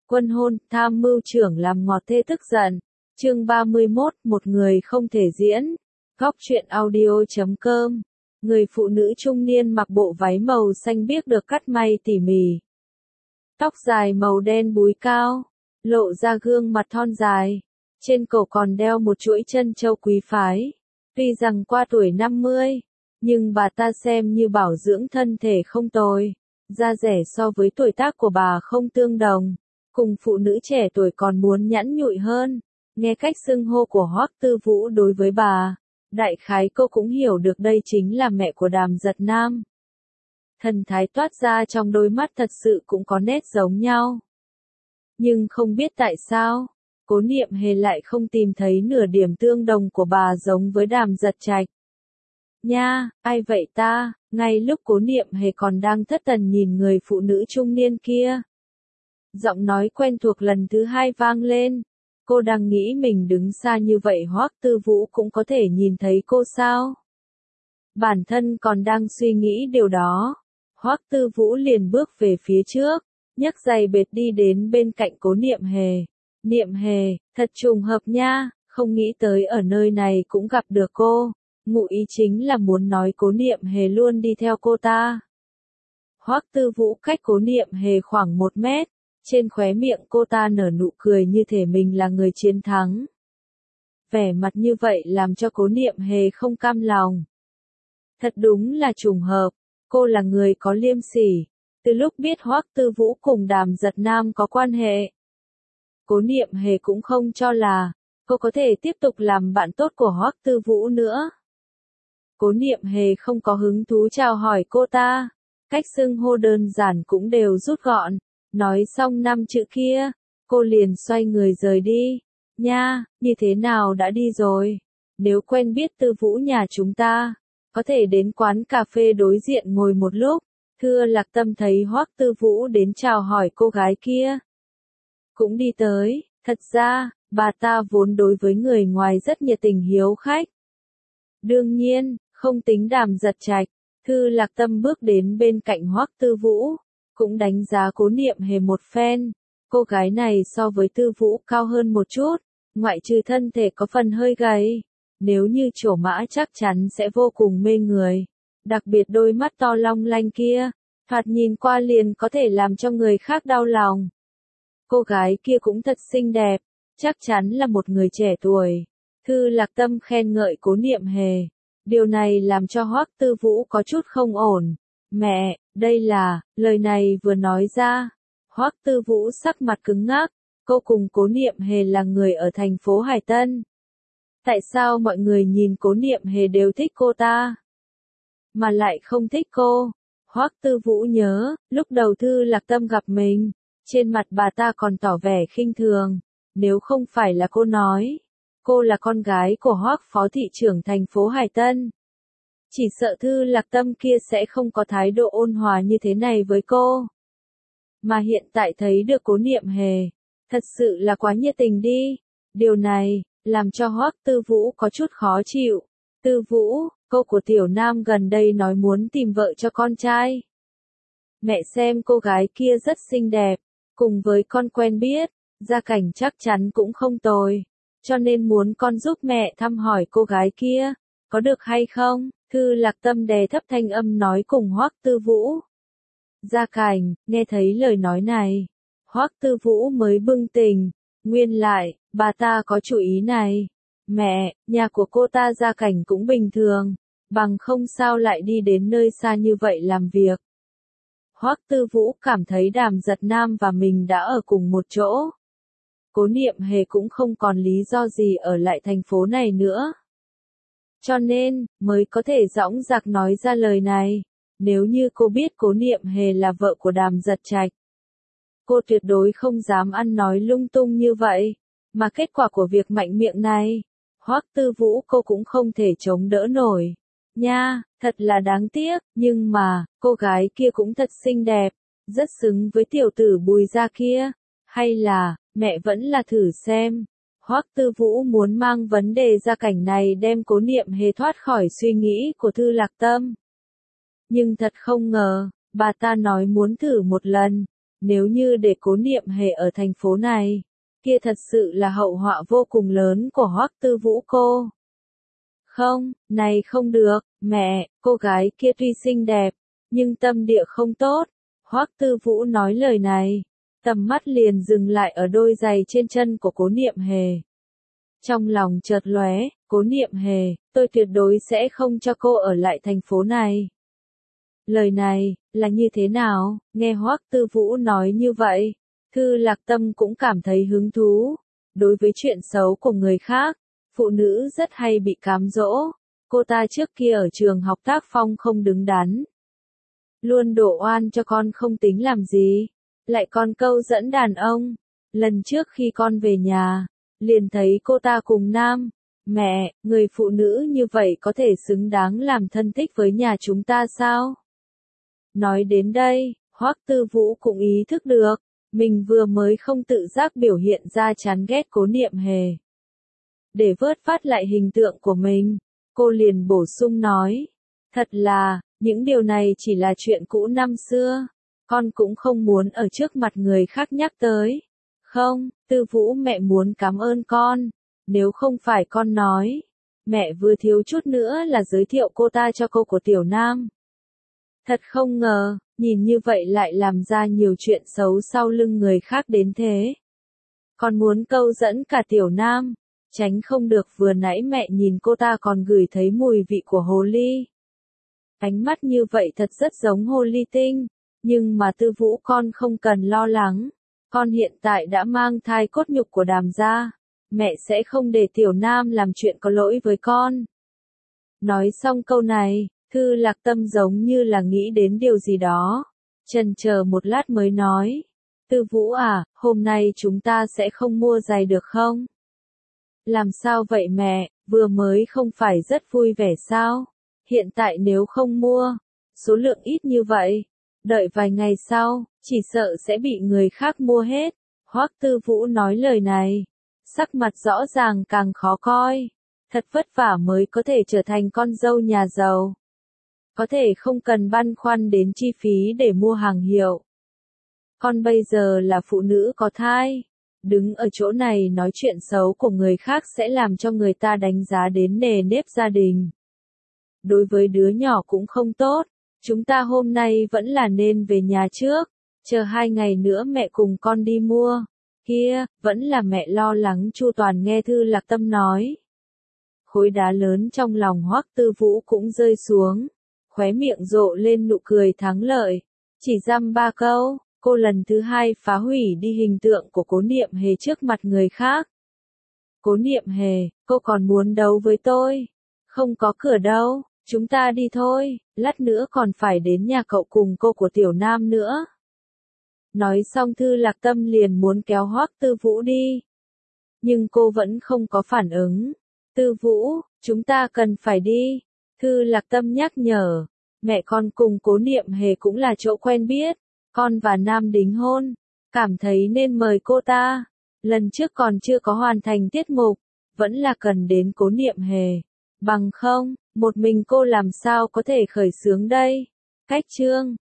Quân hôn, tham mưu trưởng làm ngọt thê tức giận. Chương 31, một người không thể diễn. Góc truyện audio.com. Người phụ nữ trung niên mặc bộ váy màu xanh biếc được cắt may tỉ mỉ. Tóc dài màu đen búi cao, lộ ra gương mặt thon dài. Trên cổ còn đeo một chuỗi trân châu quý phái. Tuy rằng qua tuổi 50, nhưng bà ta xem như bảo dưỡng thân thể không tồi. Da rẻ so với tuổi tác của bà không tương đồng. Cùng phụ nữ trẻ tuổi còn muốn nhẵn nhụi hơn. Nghe cách xưng hô của Hoắc Tư Vũ đối với bà, đại khái cô cũng hiểu được đây chính là mẹ của Đàm Giật Nam. Thần thái toát ra trong đôi mắt thật sự cũng có nét giống nhau. Nhưng không biết tại sao, Cố Niệm Hề lại không tìm thấy nửa điểm tương đồng của bà giống với Đàm Giật Trạch. Nha, ai vậy ta? Ngay lúc Cố Niệm Hề còn đang thất thần nhìn người phụ nữ trung niên kia, giọng nói quen thuộc lần thứ hai vang lên. Cô đang nghĩ mình đứng xa như vậy Hoắc Tư Vũ cũng có thể nhìn thấy cô sao? Bản thân còn đang suy nghĩ điều đó. Hoắc Tư Vũ liền bước về phía trước, nhấc giày bệt đi đến bên cạnh Cố Niệm Hề. Niệm Hề, thật trùng hợp nha, không nghĩ tới ở nơi này cũng gặp được cô. Ngụ ý chính là muốn nói Cố Niệm Hề luôn đi theo cô ta. Hoắc Tư Vũ cách Cố Niệm Hề khoảng 1 mét. Trên khóe miệng cô ta nở nụ cười như thể mình là người chiến thắng. Vẻ mặt như vậy làm cho Cố Niệm Hề không cam lòng. Thật đúng là trùng hợp, cô là người có liêm sỉ. Từ lúc biết Hoắc Tư Vũ cùng Đàm Giật Nam có quan hệ, Cố Niệm Hề cũng không cho là cô có thể tiếp tục làm bạn tốt của Hoắc Tư Vũ nữa. Cố Niệm Hề không có hứng thú chào hỏi cô ta. Cách xưng hô đơn giản cũng đều rút gọn. Nói xong 5 chữ kia, cô liền xoay người rời đi. Nha, như thế nào đã đi rồi? Nếu quen biết Tư Vũ nhà chúng ta, có thể đến quán cà phê đối diện ngồi một lúc. Thưa Lạc Tâm thấy Hoắc Tư Vũ đến chào hỏi cô gái kia, cũng đi tới. Thật ra, bà ta vốn đối với người ngoài rất nhiệt tình hiếu khách. Đương nhiên, không tính Đàm Giật Trạch, Thư Lạc Tâm bước đến bên cạnh Hoắc Tư Vũ, cũng đánh giá Cố Niệm Hề một phen. Cô gái này so với Tư Vũ cao hơn một chút, ngoại trừ thân thể có phần hơi gầy. Nếu như trổ mã chắc chắn sẽ vô cùng mê người. Đặc biệt đôi mắt to long lanh kia, thoạt nhìn qua liền có thể làm cho người khác đau lòng. Cô gái kia cũng thật xinh đẹp, chắc chắn là một người trẻ tuổi. Thư Lạc Tâm khen ngợi Cố Niệm Hề. Điều này làm cho Hoắc Tư Vũ có chút không ổn. Mẹ, đây là, lời này vừa nói ra. Hoắc Tư Vũ sắc mặt cứng ngắc, cô cùng Cố Niệm Hề là người ở thành phố Hải Tân. Tại sao mọi người nhìn Cố Niệm Hề đều thích cô ta, mà lại không thích cô? Hoắc Tư Vũ nhớ, lúc đầu Thư Lạc Tâm gặp mình, trên mặt bà ta còn tỏ vẻ khinh thường. Nếu không phải là cô nói, cô là con gái của Hoắc phó thị trưởng thành phố Hải Tân, chỉ sợ Thư Lạc Tâm kia sẽ không có thái độ ôn hòa như thế này với cô. Mà hiện tại thấy được Cố Niệm Hề, thật sự là quá nhiệt tình đi. Điều này, làm cho Hoắc Tư Vũ có chút khó chịu. Tư Vũ, cô của Tiểu Nam gần đây nói muốn tìm vợ cho con trai. Mẹ xem cô gái kia rất xinh đẹp, cùng với con quen biết, gia cảnh chắc chắn cũng không tồi. Cho nên muốn con giúp mẹ thăm hỏi cô gái kia, có được hay không? Thư Lạc Tâm đè thấp thanh âm nói cùng Hoắc Tư Vũ. Gia cảnh, nghe thấy lời nói này, Hoắc Tư Vũ mới bừng tỉnh, nguyên lại, bà ta có chủ ý này. Mẹ, nhà của cô ta gia cảnh cũng bình thường, bằng không sao lại đi đến nơi xa như vậy làm việc. Hoắc Tư Vũ cảm thấy Đàm Giật Nam và mình đã ở cùng một chỗ. Cố Niệm Hề cũng không còn lý do gì ở lại thành phố này nữa. Cho nên, mới có thể dõng dạc nói ra lời này. Nếu như cô biết Cố Niệm Hề là vợ của Đàm Giật Trạch, cô tuyệt đối không dám ăn nói lung tung như vậy. Mà kết quả của việc mạnh miệng này, Hoắc Tư Vũ cô cũng không thể chống đỡ nổi. Nha, thật là đáng tiếc, nhưng mà, cô gái kia cũng thật xinh đẹp, rất xứng với tiểu tử Bùi gia kia. Hay là, mẹ vẫn là thử xem. Hoắc Tư Vũ muốn mang vấn đề gia cảnh này đem Cố Niệm Hề thoát khỏi suy nghĩ của Thư Lạc Tâm. Nhưng thật không ngờ, bà ta nói muốn thử một lần, Nếu như để Cố Niệm Hề ở thành phố này, kia thật sự là hậu họa vô cùng lớn của Hoắc Tư Vũ cô. Không, này không được, mẹ, cô gái kia tuy xinh đẹp, nhưng tâm địa không tốt. Hoắc Tư Vũ nói lời này, tầm mắt liền dừng lại ở đôi giày trên chân của Cố Niệm Hề. Trong lòng chợt lóe, Cố Niệm Hề, tôi tuyệt đối sẽ không cho cô ở lại thành phố này. Lời này, là như thế nào? Nghe Hoắc Tư Vũ nói như vậy, Thư Lạc Tâm cũng cảm thấy hứng thú. Đối với chuyện xấu của người khác, phụ nữ rất hay bị cám dỗ. Cô ta trước kia ở trường học tác phong không đứng đắn. Luôn đổ oan cho con không tính làm gì. Lại còn câu dẫn đàn ông. Lần trước khi con về nhà, liền thấy cô ta cùng nam. Mẹ, người phụ nữ như vậy có thể xứng đáng làm thân thích với nhà chúng ta sao? Nói đến đây, Hoắc Tư Vũ cũng ý thức được, mình vừa mới không tự giác biểu hiện ra chán ghét Cố Niệm Hề. Để vớt vát lại hình tượng của mình, cô liền bổ sung nói, thật là, những điều này chỉ là chuyện cũ năm xưa, con cũng không muốn ở trước mặt người khác nhắc tới. Không, Tư Vũ mẹ muốn cảm ơn con, nếu không phải con nói, mẹ vừa thiếu chút nữa là giới thiệu cô ta cho cô của Tiểu Nam. Thật không ngờ, nhìn như vậy lại làm ra nhiều chuyện xấu sau lưng người khác đến thế. Còn muốn câu dẫn cả Tiểu Nam, tránh không được vừa nãy mẹ nhìn cô ta còn gửi thấy mùi vị của hồ ly. Ánh mắt như vậy thật rất giống hồ ly tinh, nhưng mà Tư Vũ con không cần lo lắng. Con hiện tại đã mang thai cốt nhục của Đàm gia, mẹ sẽ không để Tiểu Nam làm chuyện có lỗi với con. Nói xong câu này, Thư Lạc Tâm giống như là nghĩ đến điều gì đó. Chần chờ một lát mới nói. Tư Vũ à, hôm nay chúng ta sẽ không mua giày được không? Làm sao vậy mẹ, vừa mới không phải rất vui vẻ sao? Hiện tại nếu không mua, số lượng ít như vậy, đợi vài ngày sau, chỉ sợ sẽ bị người khác mua hết. Hoắc Tư Vũ nói lời này, sắc mặt rõ ràng càng khó coi. Thật vất vả mới có thể trở thành con dâu nhà giàu. Có thể không cần băn khoăn đến chi phí để mua hàng hiệu. Con bây giờ là phụ nữ có thai. Đứng ở chỗ này nói chuyện xấu của người khác sẽ làm cho người ta đánh giá đến nề nếp gia đình. Đối với đứa nhỏ cũng không tốt. Chúng ta hôm nay vẫn là nên về nhà trước. Chờ 2 ngày nữa mẹ cùng con đi mua. Kia, vẫn là mẹ lo lắng chu toàn nghe Thư Lạc Tâm nói. Khối đá lớn trong lòng Hoắc Tư Vũ cũng rơi xuống. Khóe miệng rộ lên nụ cười thắng lợi. Chỉ dăm 3 câu, cô lần thứ 2 phá hủy đi hình tượng của Cố Niệm Hề trước mặt người khác. Cố Niệm Hề, cô còn muốn đấu với tôi? Không có cửa đâu, chúng ta đi thôi, lát nữa còn phải đến nhà cậu cùng cô của Tiểu Nam nữa. Nói xong Thư Lạc Tâm liền muốn kéo Hoắc Tư Vũ đi. Nhưng cô vẫn không có phản ứng. Tư Vũ, chúng ta cần phải đi. Thư Lạc Tâm nhắc nhở, mẹ con cùng Cố Niệm Hề cũng là chỗ quen biết, con và Nam đính hôn, cảm thấy nên mời cô ta. Lần trước còn chưa có hoàn thành tiết mục, vẫn là cần đến Cố Niệm Hề. Bằng không, một mình cô làm sao có thể khởi xướng đây? Cách chương